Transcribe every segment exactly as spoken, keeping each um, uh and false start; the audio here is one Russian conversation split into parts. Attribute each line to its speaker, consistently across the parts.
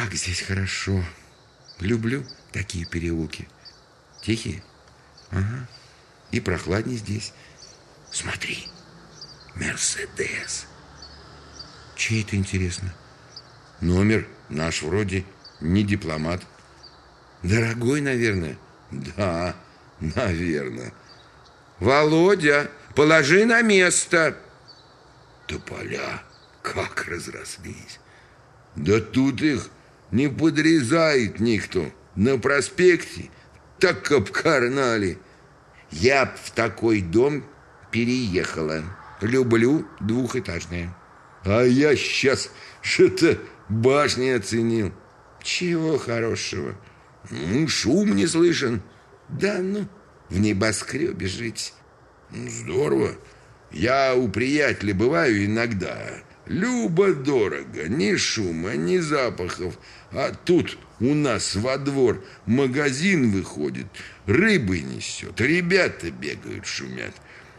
Speaker 1: Как здесь хорошо. Люблю такие переулки. Тихие. Ага. И прохладнее здесь. Смотри. Мерседес. Чей это, интересно? Номер наш вроде не дипломат. Дорогой, наверное. Да, наверное. Володя, положи на место. Тополя как разрослись. Да тут их не подрезает никто. На проспекте так обкарнали. Я б в такой дом переехала. Люблю двухэтажные. А я сейчас что-то башни оценил. Чего хорошего? Ну, шум не слышен. Да ну, в небоскребе жить. Ну, здорово. Я у приятеля бываю иногда. Любо-дорого. Ни шума, ни запахов. А тут у нас во двор магазин выходит, рыбы несет, ребята бегают, шумят.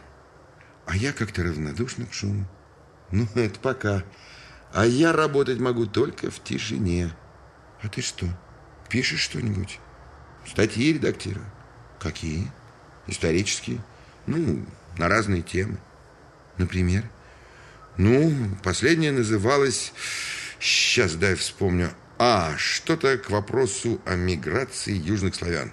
Speaker 1: А я как-то равнодушна к шуму. Ну, это пока. А я работать могу только в тишине. А ты что, пишешь что-нибудь? Статьи редактирую. Какие? Исторические. Ну, на разные темы. Например? Ну, последняя называлась... Сейчас, дай вспомню. А, что-то к вопросу о миграции южных славян.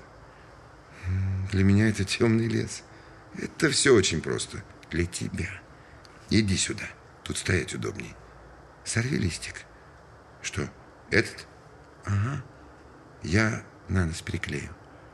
Speaker 1: Для меня это темный лес. Это все очень просто. Для тебя. Иди сюда. Тут стоять удобней. Сорви листик. Что, этот? Ага. Я на нос переклею.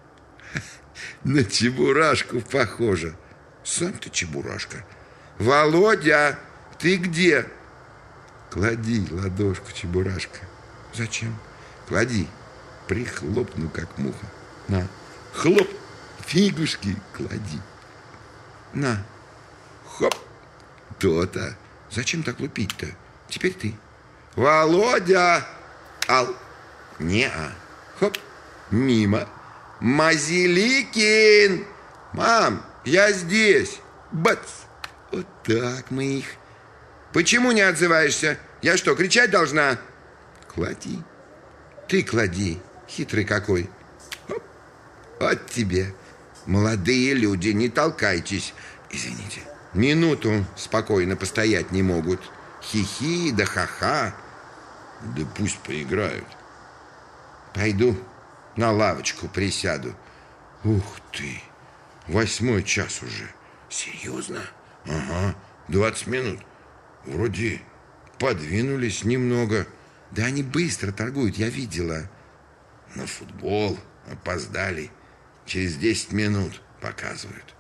Speaker 1: На чебурашку похоже. Сам ты чебурашка. Володя, ты где? Клади ладошку, чебурашка. Зачем? Клади. Прихлопну, как муха. На. Хлоп. Фигушки клади. На. Хоп. То-то. Зачем так лупить-то? Теперь ты. Володя. Ал. Не-а. Хоп. Мимо. Мазиликин. Мам, я здесь. Бац. Вот так мы их. Почему не отзываешься? Я что, кричать должна? Клади. Ты клади. Хитрый какой. Оп. Вот тебе. Молодые люди, не толкайтесь. Извините. Минуту спокойно постоять не могут. Хи-хи да ха-ха. Да пусть поиграют. Пойду на лавочку присяду. Ух ты. Восьмой час уже. Серьезно? Ага. Двадцать минут. Вроде подвинулись немного. Да они быстро торгуют, я видела. На футбол опоздали. Через десять минут показывают.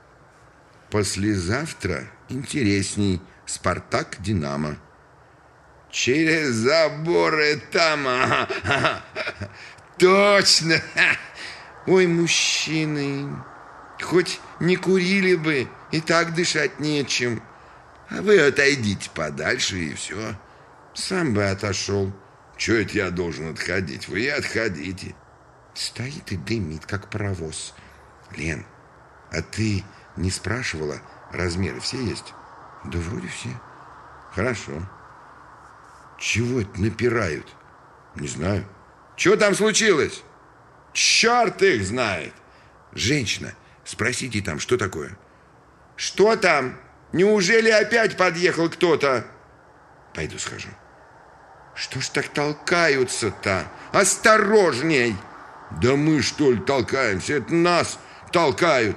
Speaker 1: Послезавтра интересней. Спартак, Динамо. Через заборы там. Ага, ага. Точно. Ой, мужчины, хоть не курили бы, и так дышать нечем. А вы отойдите подальше, и все. Сам бы отошел. Чего это я должен отходить? Вы и отходите. Стоит и дымит, как паровоз. Лен, а ты не спрашивала, размеры все есть? Да вроде все. Хорошо. Чего это напирают? Не знаю. Чего там случилось? Черт их знает. Женщина, спросите там, что такое? Что там? Неужели опять подъехал кто-то? Пойду схожу. Что ж так толкаются-то? Осторожней! Да мы, что ли, толкаемся? Это нас толкают.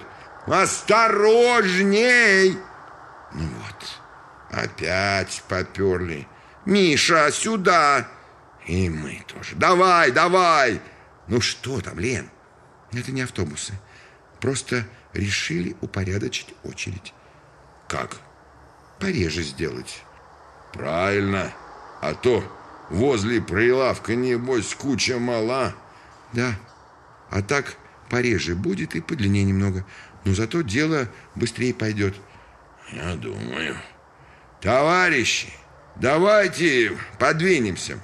Speaker 1: Осторожней! Ну вот, опять поперли. Миша, сюда! И мы тоже. Давай, давай! Ну что там, Лен? Это не автобусы. Просто решили упорядочить очередь. Как? Пореже сделать. Правильно. А то возле прилавка, небось, куча мала. Да. А так пореже будет и подлиннее немного. Но зато дело быстрее пойдет. Я думаю. Товарищи, давайте подвинемся.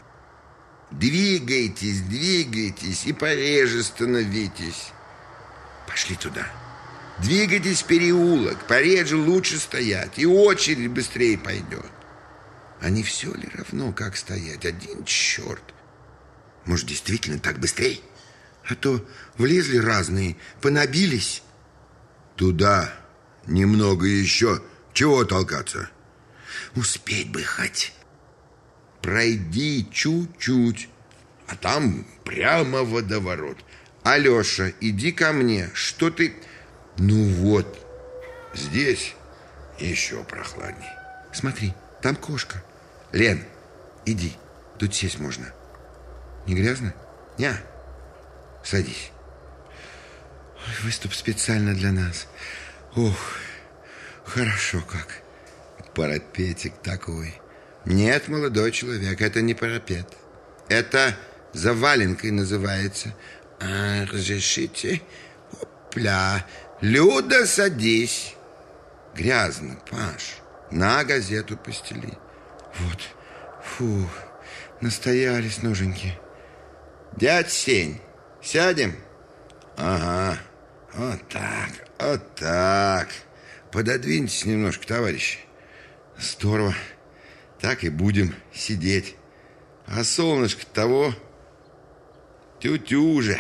Speaker 1: Двигайтесь, двигайтесь и пореже становитесь. Пошли туда. Двигайтесь в переулок, пореже лучше стоять, и очередь быстрее пойдет. А не все ли равно, как стоять? Один черт. Может, действительно так быстрей? А то влезли разные, понабились. Туда немного еще. Чего толкаться? Успеть бы хоть. Пройди чуть-чуть, а там прямо водоворот. Алеша, иди ко мне. Что ты... Ну вот, здесь еще прохладней. Смотри, там кошка. Лен, иди, тут сесть можно. Не грязно? Не. Садись. Ой, выступ специально для нас. Ох, хорошо как. Парапетик такой. Нет, молодой человек, это не парапет. Это заваленкой называется. А, разрешите? Опля. Люда, садись. Грязно, Паш. На газету постели. Вот. Фу, настоялись ноженьки. Дядь Сень, сядем? Ага, вот так, вот так. Пододвиньтесь немножко, товарищи. Здорово. Так и будем сидеть. А солнышко того тю-тю же.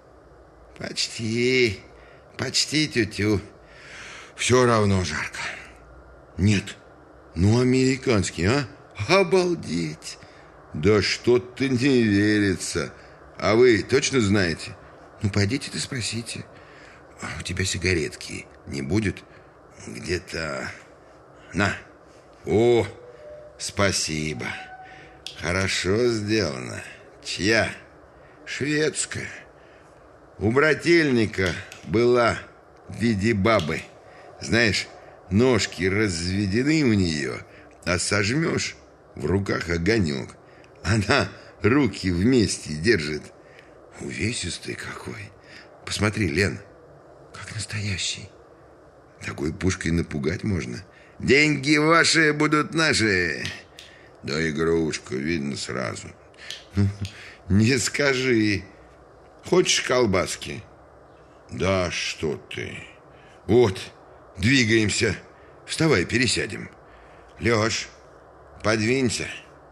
Speaker 1: Почти, почти тю-тю. Все равно жарко. Нет, ну американский, а? Обалдеть. Да что-то не верится. А вы точно знаете? Ну, пойдите-то спросите. А у тебя сигаретки не будет? Где-то... На. О, спасибо. Хорошо сделано. Чья? Шведская. У брательника была в виде бабы. Знаешь, ножки разведены у нее, а сожмешь, в руках огонек. Она руки вместе держит. Увесистый какой. Посмотри, Лен, как настоящий. Такой пушкой напугать можно. Деньги ваши будут наши. Да игрушку видно сразу. Ну, не скажи. Хочешь колбаски? Да что ты. Вот, двигаемся. Вставай, пересядем. Леш, подвинься.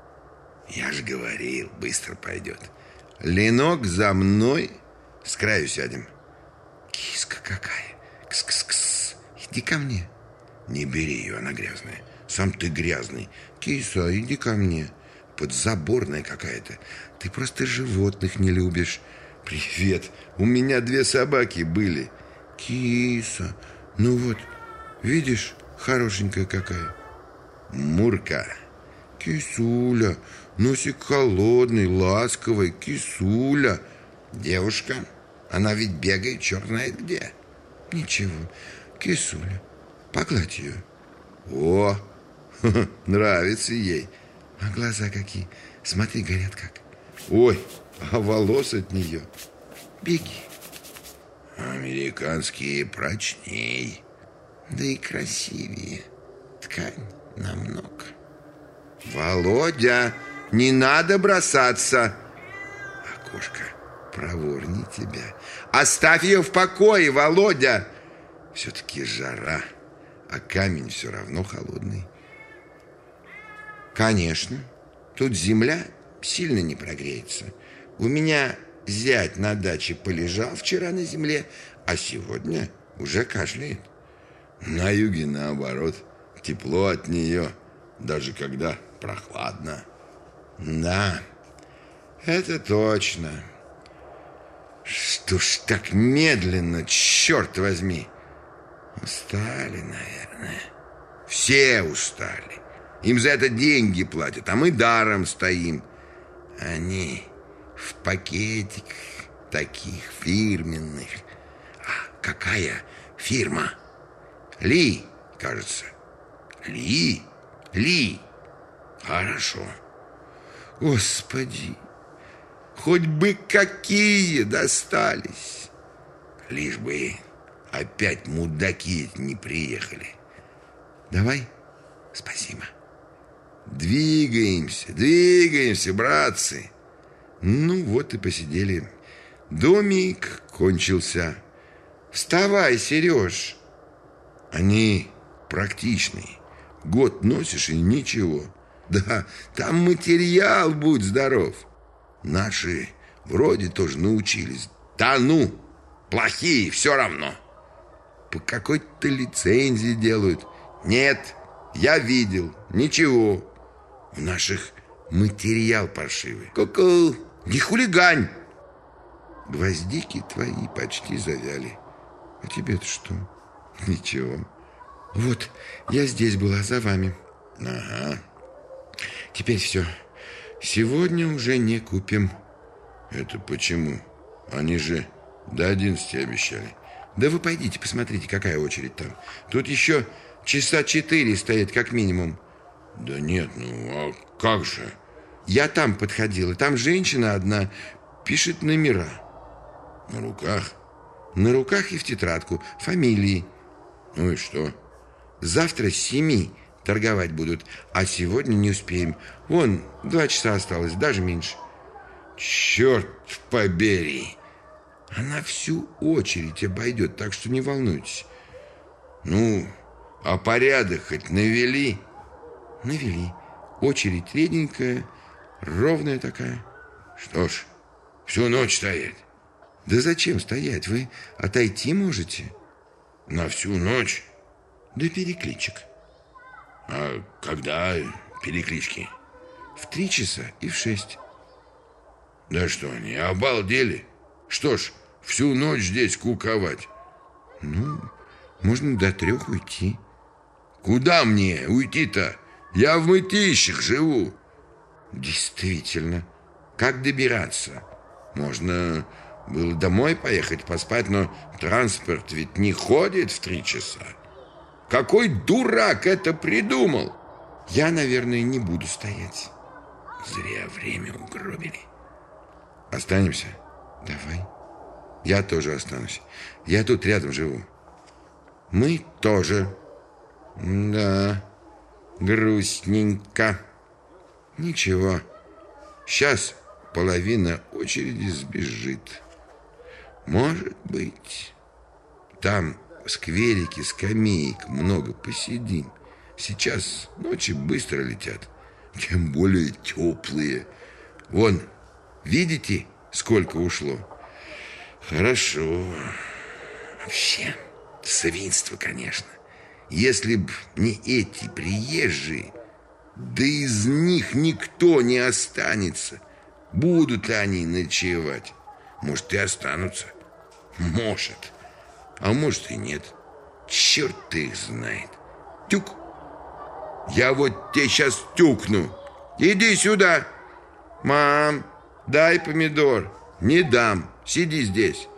Speaker 1: Я же говорил, быстро пойдет. Ленок за мной. С краю сядем. Киска какая. Кс-кс-кс. Иди ко мне. Не бери ее, она грязная. Сам ты грязный. Киса, иди ко мне. Подзаборная какая-то. Ты просто животных не любишь. Привет. У меня две собаки были. Киса. Ну вот, видишь, хорошенькая какая. Мурка. Кисуля. Носик холодный, ласковый. Кисуля. Девушка. Она ведь бегает, черт знает где. Ничего. Кисуля. Погладь ее. О, нравится ей. А глаза какие. Смотри, горят как. Ой, а волос от нее. Беги. Американские прочней. Да и красивее. Ткань намного. Володя, не надо бросаться. А кошка проворней тебя. Оставь ее в покое, Володя. Все-таки жара, а камень все равно холодный. Конечно, тут земля сильно не прогреется. У меня зять на даче полежал вчера на земле, а сегодня уже кашляет. На юге наоборот, тепло от нее, даже когда прохладно. Да, это точно. Что ж так медленно, черт возьми. Устали, наверное. Все устали. Им за это деньги платят, а мы даром стоим. Они в пакетиках таких фирменных. А какая фирма? Ли, кажется. Ли? Ли. Хорошо. Господи, хоть бы какие достались. Лишь бы опять мудаки не приехали. Давай. Спасибо. Двигаемся, двигаемся, братцы. Ну вот и посидели. Домик кончился. Вставай, Сереж. Они практичные. Год носишь и ничего. Да, там материал, будь здоров. Наши Вроде тоже научились. Да ну, плохие все равно. По какой-то лицензии делают. Нет, я видел, ничего. У наших материал паршивый. Ку-ку, не хулигань. Гвоздики твои почти завяли. А тебе-то что? Ничего. Вот, я здесь была, за вами. Ага. Теперь все. Сегодня уже не купим. Это почему? Они же до одиннадцати обещали. Да вы пойдите, посмотрите, какая очередь там. Тут еще часа четыре стоит, как минимум. Да нет, ну а как же? Я там подходила. Там женщина одна пишет номера. На руках? На руках и в тетрадку. Фамилии. Ну и что? Завтра с семи торговать будут, а сегодня не успеем. Вон, два часа осталось, даже меньше. Черт побери! Она всю очередь обойдет, так что не волнуйтесь. Ну, а порядок хоть навели? Навели. Очередь реденькая, ровная такая. Что ж, всю ночь стоять. Да зачем стоять? Вы отойти можете? На всю ночь? До перекличек. А когда переклички? В три часа и в шесть. Да что, они обалдели? Что ж, всю ночь здесь куковать? Ну, можно до трех уйти. Куда мне уйти-то? Я в Мытищах живу. Действительно. Как добираться? Можно было домой поехать поспать, но транспорт ведь не ходит в три часа. Какой дурак это придумал? Я, наверное, не буду стоять. Зря время угробили. Останемся? Давай. Я тоже останусь. Я тут рядом живу. Мы тоже. Да, грустненько. Ничего. Сейчас половина очереди сбежит. Может быть. Там в скверике скамеек много, посидим. Сейчас ночи быстро летят. Тем более теплые. Вон, видите, сколько ушло? Хорошо. Вообще, свинство, конечно. Если б не эти приезжие, да из них никто не останется. Будут они ночевать. Может, и останутся. Может. А может и нет. Черт их знает. Тюк. Я вот тебе сейчас тюкну. Иди сюда. Мам, дай помидор. Не дам. Сиди здесь.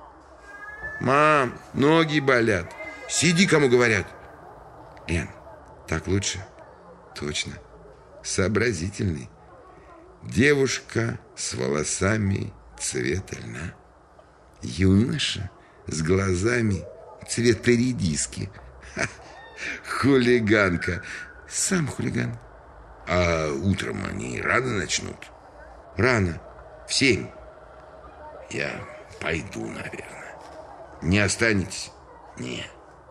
Speaker 1: Мам, ноги болят. Сиди, кому говорят. Лен, так лучше? Точно. Сообразительный. Девушка с волосами цвета льна. Юноша с глазами цвета редиски. Ха, хулиганка. Сам хулиган. А утром они рано начнут? Рано. В семь. Я пойду, наверное. Не останетесь? Не.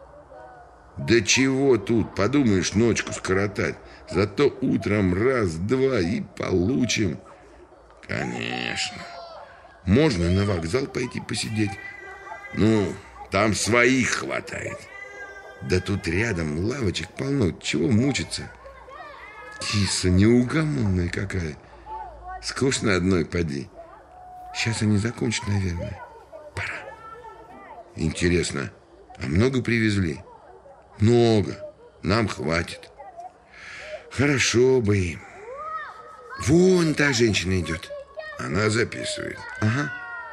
Speaker 1: Да чего тут, подумаешь, ночку скоротать. Зато утром раз-два и получим. Конечно. Можно на вокзал пойти посидеть. Ну, там своих хватает. Да тут рядом лавочек полно. Чего мучиться? Киса неугомонная какая. Скучно одной поди. Сейчас они закончат, наверное. Пора. Интересно, а много привезли? Много. Нам хватит. Хорошо бы им. Вон та женщина идет. Она записывает. Ага.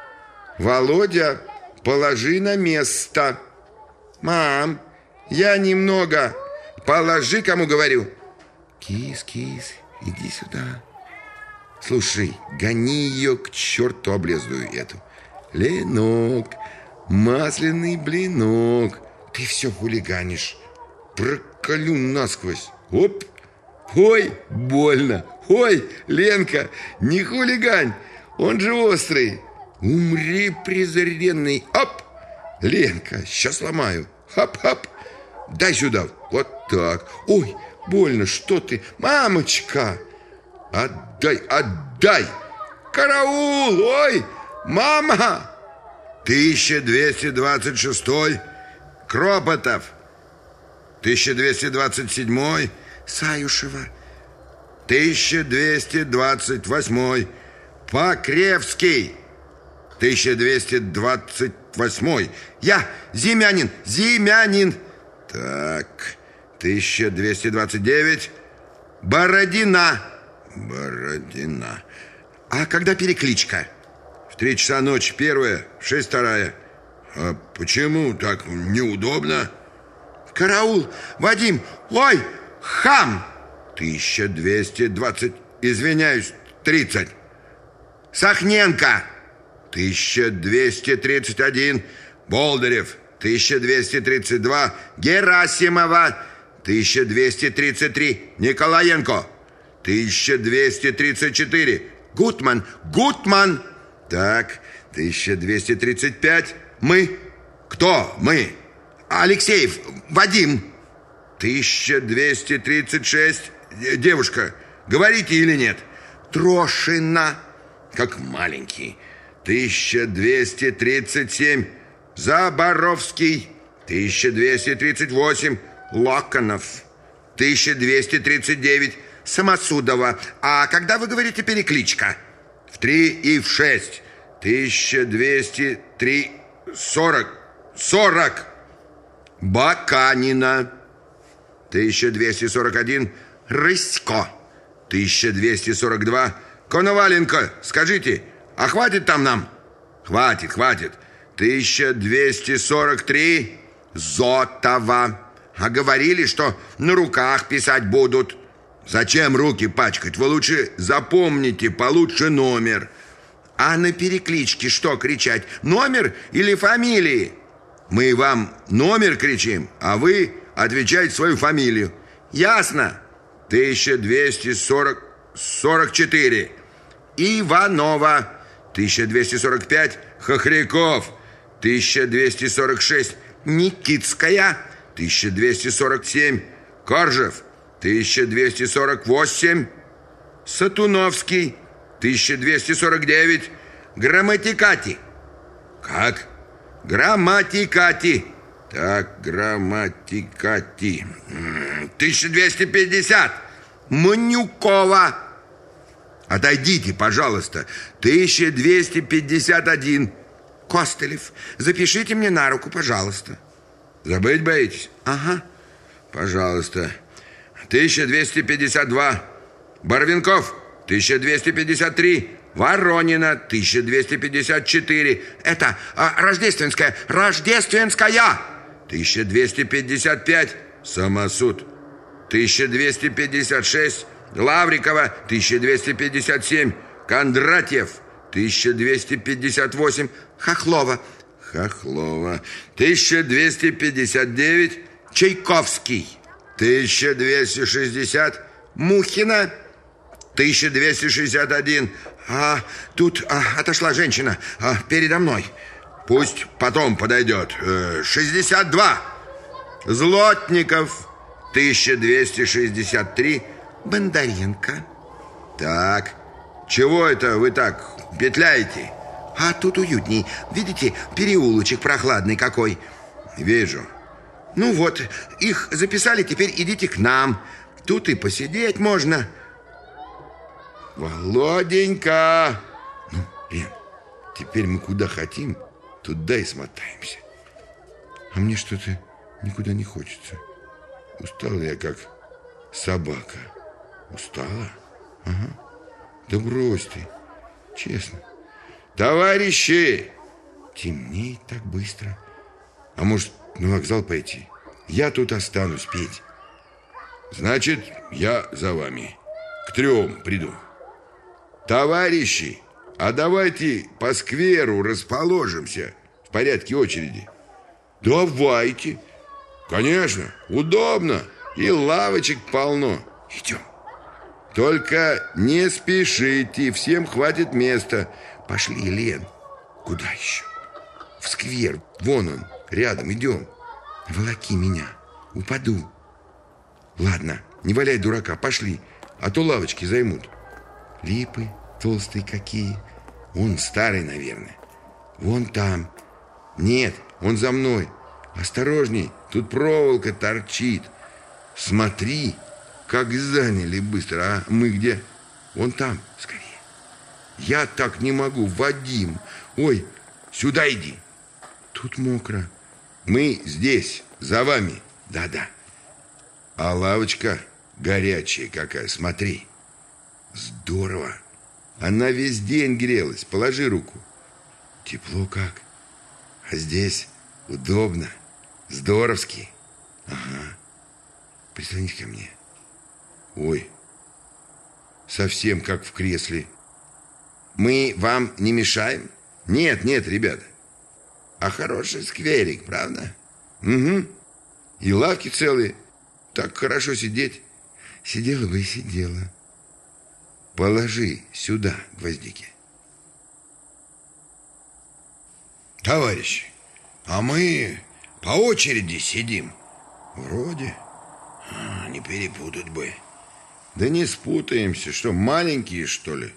Speaker 1: Володя, положи на место. Мам, я немного. Положи, кому говорю. Кис, кис, иди сюда. Слушай, гони ее к черту облезлую эту. Ленок, масляный блинок. Ты все хулиганишь. Проколю насквозь. Оп. Ой, больно. Ой, Ленка, не хулигань. Он же острый. Умри, презренный. Оп. Ленка, сейчас ломаю. Хоп-хоп. Дай сюда. Вот так. Ой, больно, что ты? Мамочка. Отдай, отдай. Караул! Ой, мама! тысяча двести двадцать шестой Кропотов. тысяча двести двадцать седьмой Саюшева. тысяча двести двадцать восьмой Покревский. тысяча двести двадцать восьмой Я, Зимянин, Зимянин. Так, тысяча двести двадцать девять Бородина. Бородина. А когда перекличка? В три часа ночи первая, в шесть вторая. А почему так неудобно? Караул, Вадим, ой, хам. тысяча двести двадцать, извиняюсь, тридцать Сахненко. тысяча двести тридцать один Болдырев. тысяча двести тридцать два Герасимова. тысяча двести тридцать три Николаенко. тысяча двести тридцать четыре Гутман. Гутман. Так, тысяча двести тридцать пять Мы. Кто мы? Алексеев. Вадим. тысяча двести тридцать шесть Девушка, говорите или нет? Трошина. Как маленький. тысяча двести тридцать семь Заборовский. тысяча двести тридцать восемь Локонов. тысяча двести тридцать девять Самосудова. А когда вы говорите перекличка? В три и в шесть. тысяча двести три сорок сорок Баканина. тысяча двести сорок один Рысько. тысяча двести сорок два Коноваленко. Скажите, а хватит там нам? Хватит, хватит. тысяча двести сорок три Зотова. А говорили, что на руках писать будут. Зачем руки пачкать? Вы лучше запомните получше номер. А на перекличке что кричать? Номер или фамилии? Мы вам номер кричим, а вы отвечаете свою фамилию. Ясно? тысяча двести сорок четыре Иванова. тысяча двести сорок пять Хохряков. тысяча двести сорок шесть Никитская. тысяча двести сорок семь Коржев. тысяча двести сорок восемь Сатуновский. тысяча двести сорок девять Грамматикати. Как? Грамматикати. Так, Грамматикати. тысяча двести пятьдесят Манюкова. Отойдите, пожалуйста. тысяча двести пятьдесят один Костылев. Запишите мне на руку, пожалуйста. Забыть боитесь? Ага. Пожалуйста. тысяча двести пятьдесят два Барвинков. тысяча двести пятьдесят три Воронина. тысяча двести пятьдесят четыре Это а, Рождественская. Рождественская. тысяча двести пятьдесят пять Самосуд. тысяча двести пятьдесят шесть Лаврикова. тысяча двести пятьдесят семь Кондратьев. тысяча двести пятьдесят восемь Хохлова. Хохлова. тысяча двести пятьдесят девять Чайковский. тысяча двести шестьдесят Мухина. тысяча двести шестьдесят один А тут а, отошла женщина а, передо мной. Пусть потом подойдет. э, шестьдесят два Злотников. тысяча двести шестьдесят три Бондаренко. Так, чего это вы так петляете? А тут уютней. Видите, переулочек прохладный какой. Вижу. Ну вот, их записали, теперь идите к нам. Тут и посидеть можно. Володенька! Ну, Лен, теперь мы куда хотим, туда и смотаемся. А мне что-то никуда не хочется. Устал я, как собака. Устала? Ага. Да брось ты, честно. Товарищи! Темнеет так быстро. А может, на вокзал пойти? Я тут останусь петь. Значит, я за вами. К трем приду. Товарищи, а давайте по скверу расположимся в порядке очереди. Давайте. Конечно, удобно. И лавочек полно. Идем. Только не спешите, всем хватит места. Пошли, Лен. Куда еще? В сквер, вон он, рядом, идем. Волоки меня, упаду. Ладно, не валяй дурака, пошли, а то лавочки займут. Липы, толстые какие. Он старый, наверное. Вон там. Нет, он за мной. Осторожней, тут проволока торчит. Смотри, как заняли быстро. А мы где? Вон там, скорее. Я так не могу, Вадим. Ой, сюда иди. Тут мокро. Мы здесь, за вами. Да-да. А лавочка горячая какая, смотри. Здорово. Она весь день грелась. Положи руку. Тепло как. А здесь удобно. Здоровски. Ага. Прислонись ко мне. Ой. Совсем как в кресле. Мы вам не мешаем? Нет, нет, ребята. А хороший скверик, правда? Угу. И лавки целые. Так хорошо сидеть. Сидела бы и сидела. Положи сюда гвоздики. Товарищи, а мы по очереди сидим. Вроде. А, не перепутать бы. Да не спутаемся. Что, маленькие, что ли?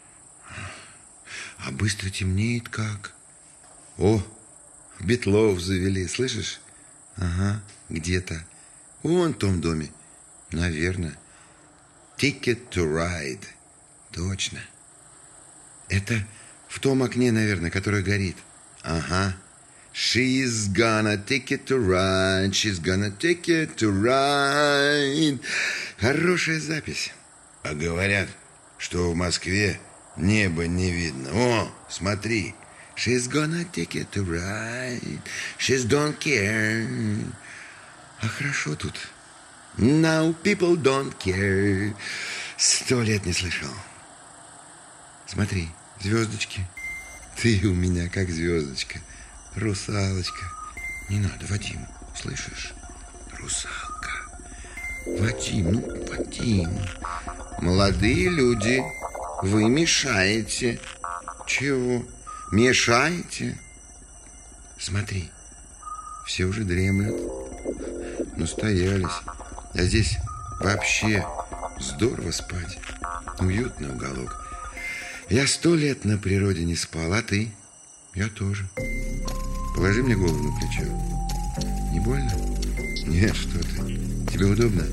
Speaker 1: А быстро темнеет как. О, Бетлов завели, слышишь? Ага, где-то. Вон в том доме. Наверное. Ticket to ride. Точно. Это в том окне, наверное, которое горит. Ага. She's gonna take it to ride. She's gonna take it to ride. Хорошая запись. А говорят, что в Москве небо не видно. О, смотри. She's gonna take it to ride. She's don't care. А хорошо тут. Now people don't care. Сто лет не слышал. Смотри, звездочки. Ты у меня как звездочка. Русалочка. Не надо, Вадим, слышишь? Русалка. Вадим, ну, Вадим. Молодые люди, вы мешаете. Чего? Мешаете? Смотри, все уже дремлют. Настоялись. А здесь вообще здорово спать. Уютный уголок. Я сто лет на природе не спал, а ты? Я тоже. Положи мне голову на плечо. Не больно? Нет, что ты. Тебе удобно?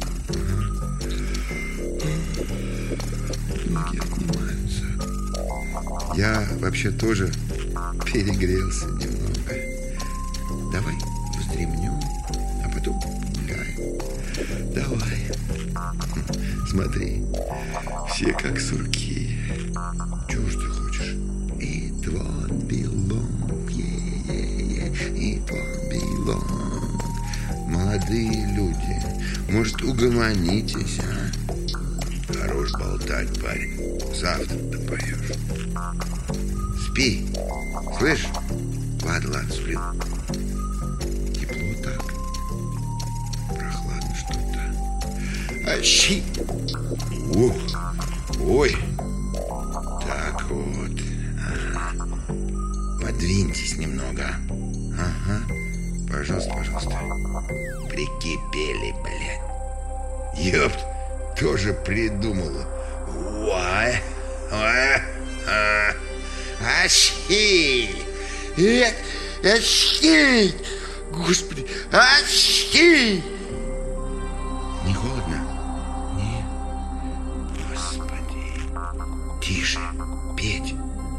Speaker 1: Ноги отнимаются. Я вообще тоже перегрелся немного. Давай вздремнем, а потом гуляем. Давай. Смотри, все как сурки. Чего ж ты хочешь? It won't be long, yeah, yeah, yeah. It won't be long. Молодые люди, может, угомонитесь, а? Хорош болтать, парень. Завтра допоешь. Спи, слышь? Ладно, ладно, сплю. Тепло так. Прохладно что-то. Ащи! Ух! Ой! Так вот. Ага. Подвиньтесь немного. Ага. Пожалуйста, пожалуйста. Прикипели, блядь. Ёпт, тоже придумала. Уай. Уай. А. Ащи! Э, ащи! Господи! Ащи! Не холодно? Нет. Господи. Тише, Петь.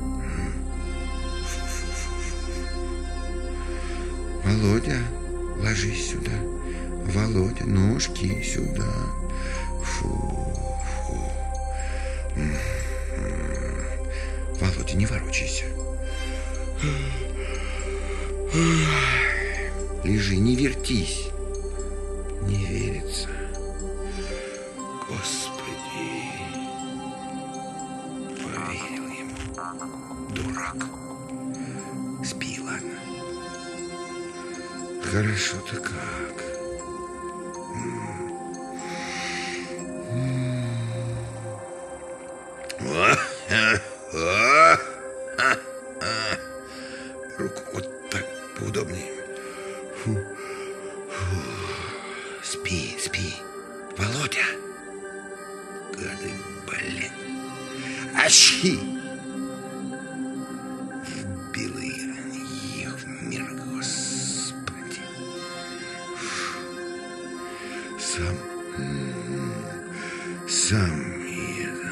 Speaker 1: Володя, ложись сюда. Володя, ножки сюда. Фу, фу. Володя, не ворочайся. Лежи, не вертись. Не верится. Господи. Поверил ему. Дурак. Спи, ладно. Хорошо-то как. Руку вот так поудобнее. Фу. Фу. Спи, спи. Володя. Гады, блин. Ащи! Вбило их в мир, Господи. Сам... Сам это...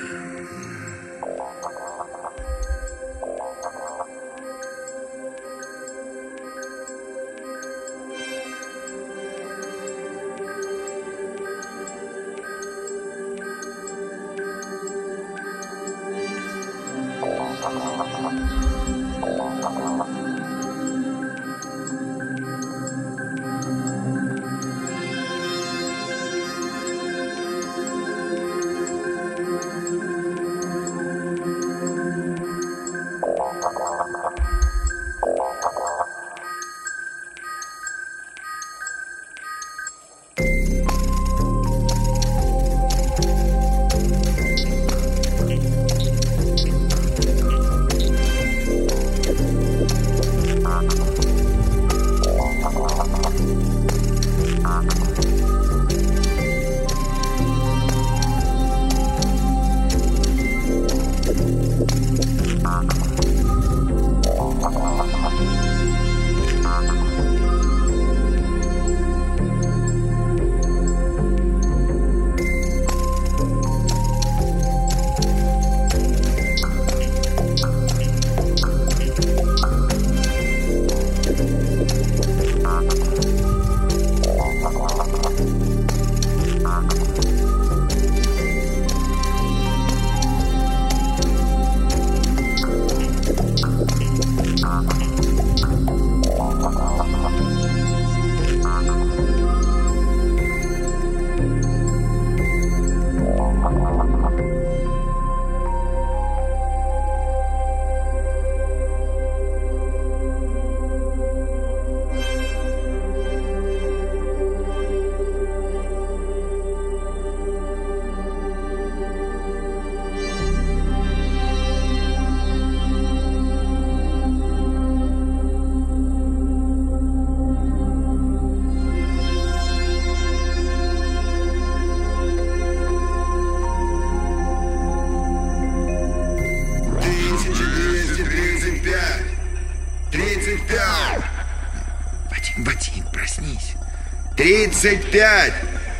Speaker 1: Ботин, проснись. Тридцать пять.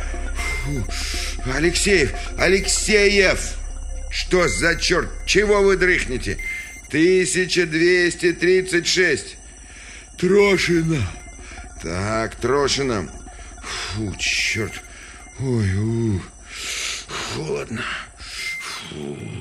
Speaker 1: Фу. Алексеев, Алексеев. Что за черт? Чего вы дрыхнете? Тысяча двести тридцать шесть. Трошина. Так, Трошина. Фу, черт. Ой, у. Холодно. Фу.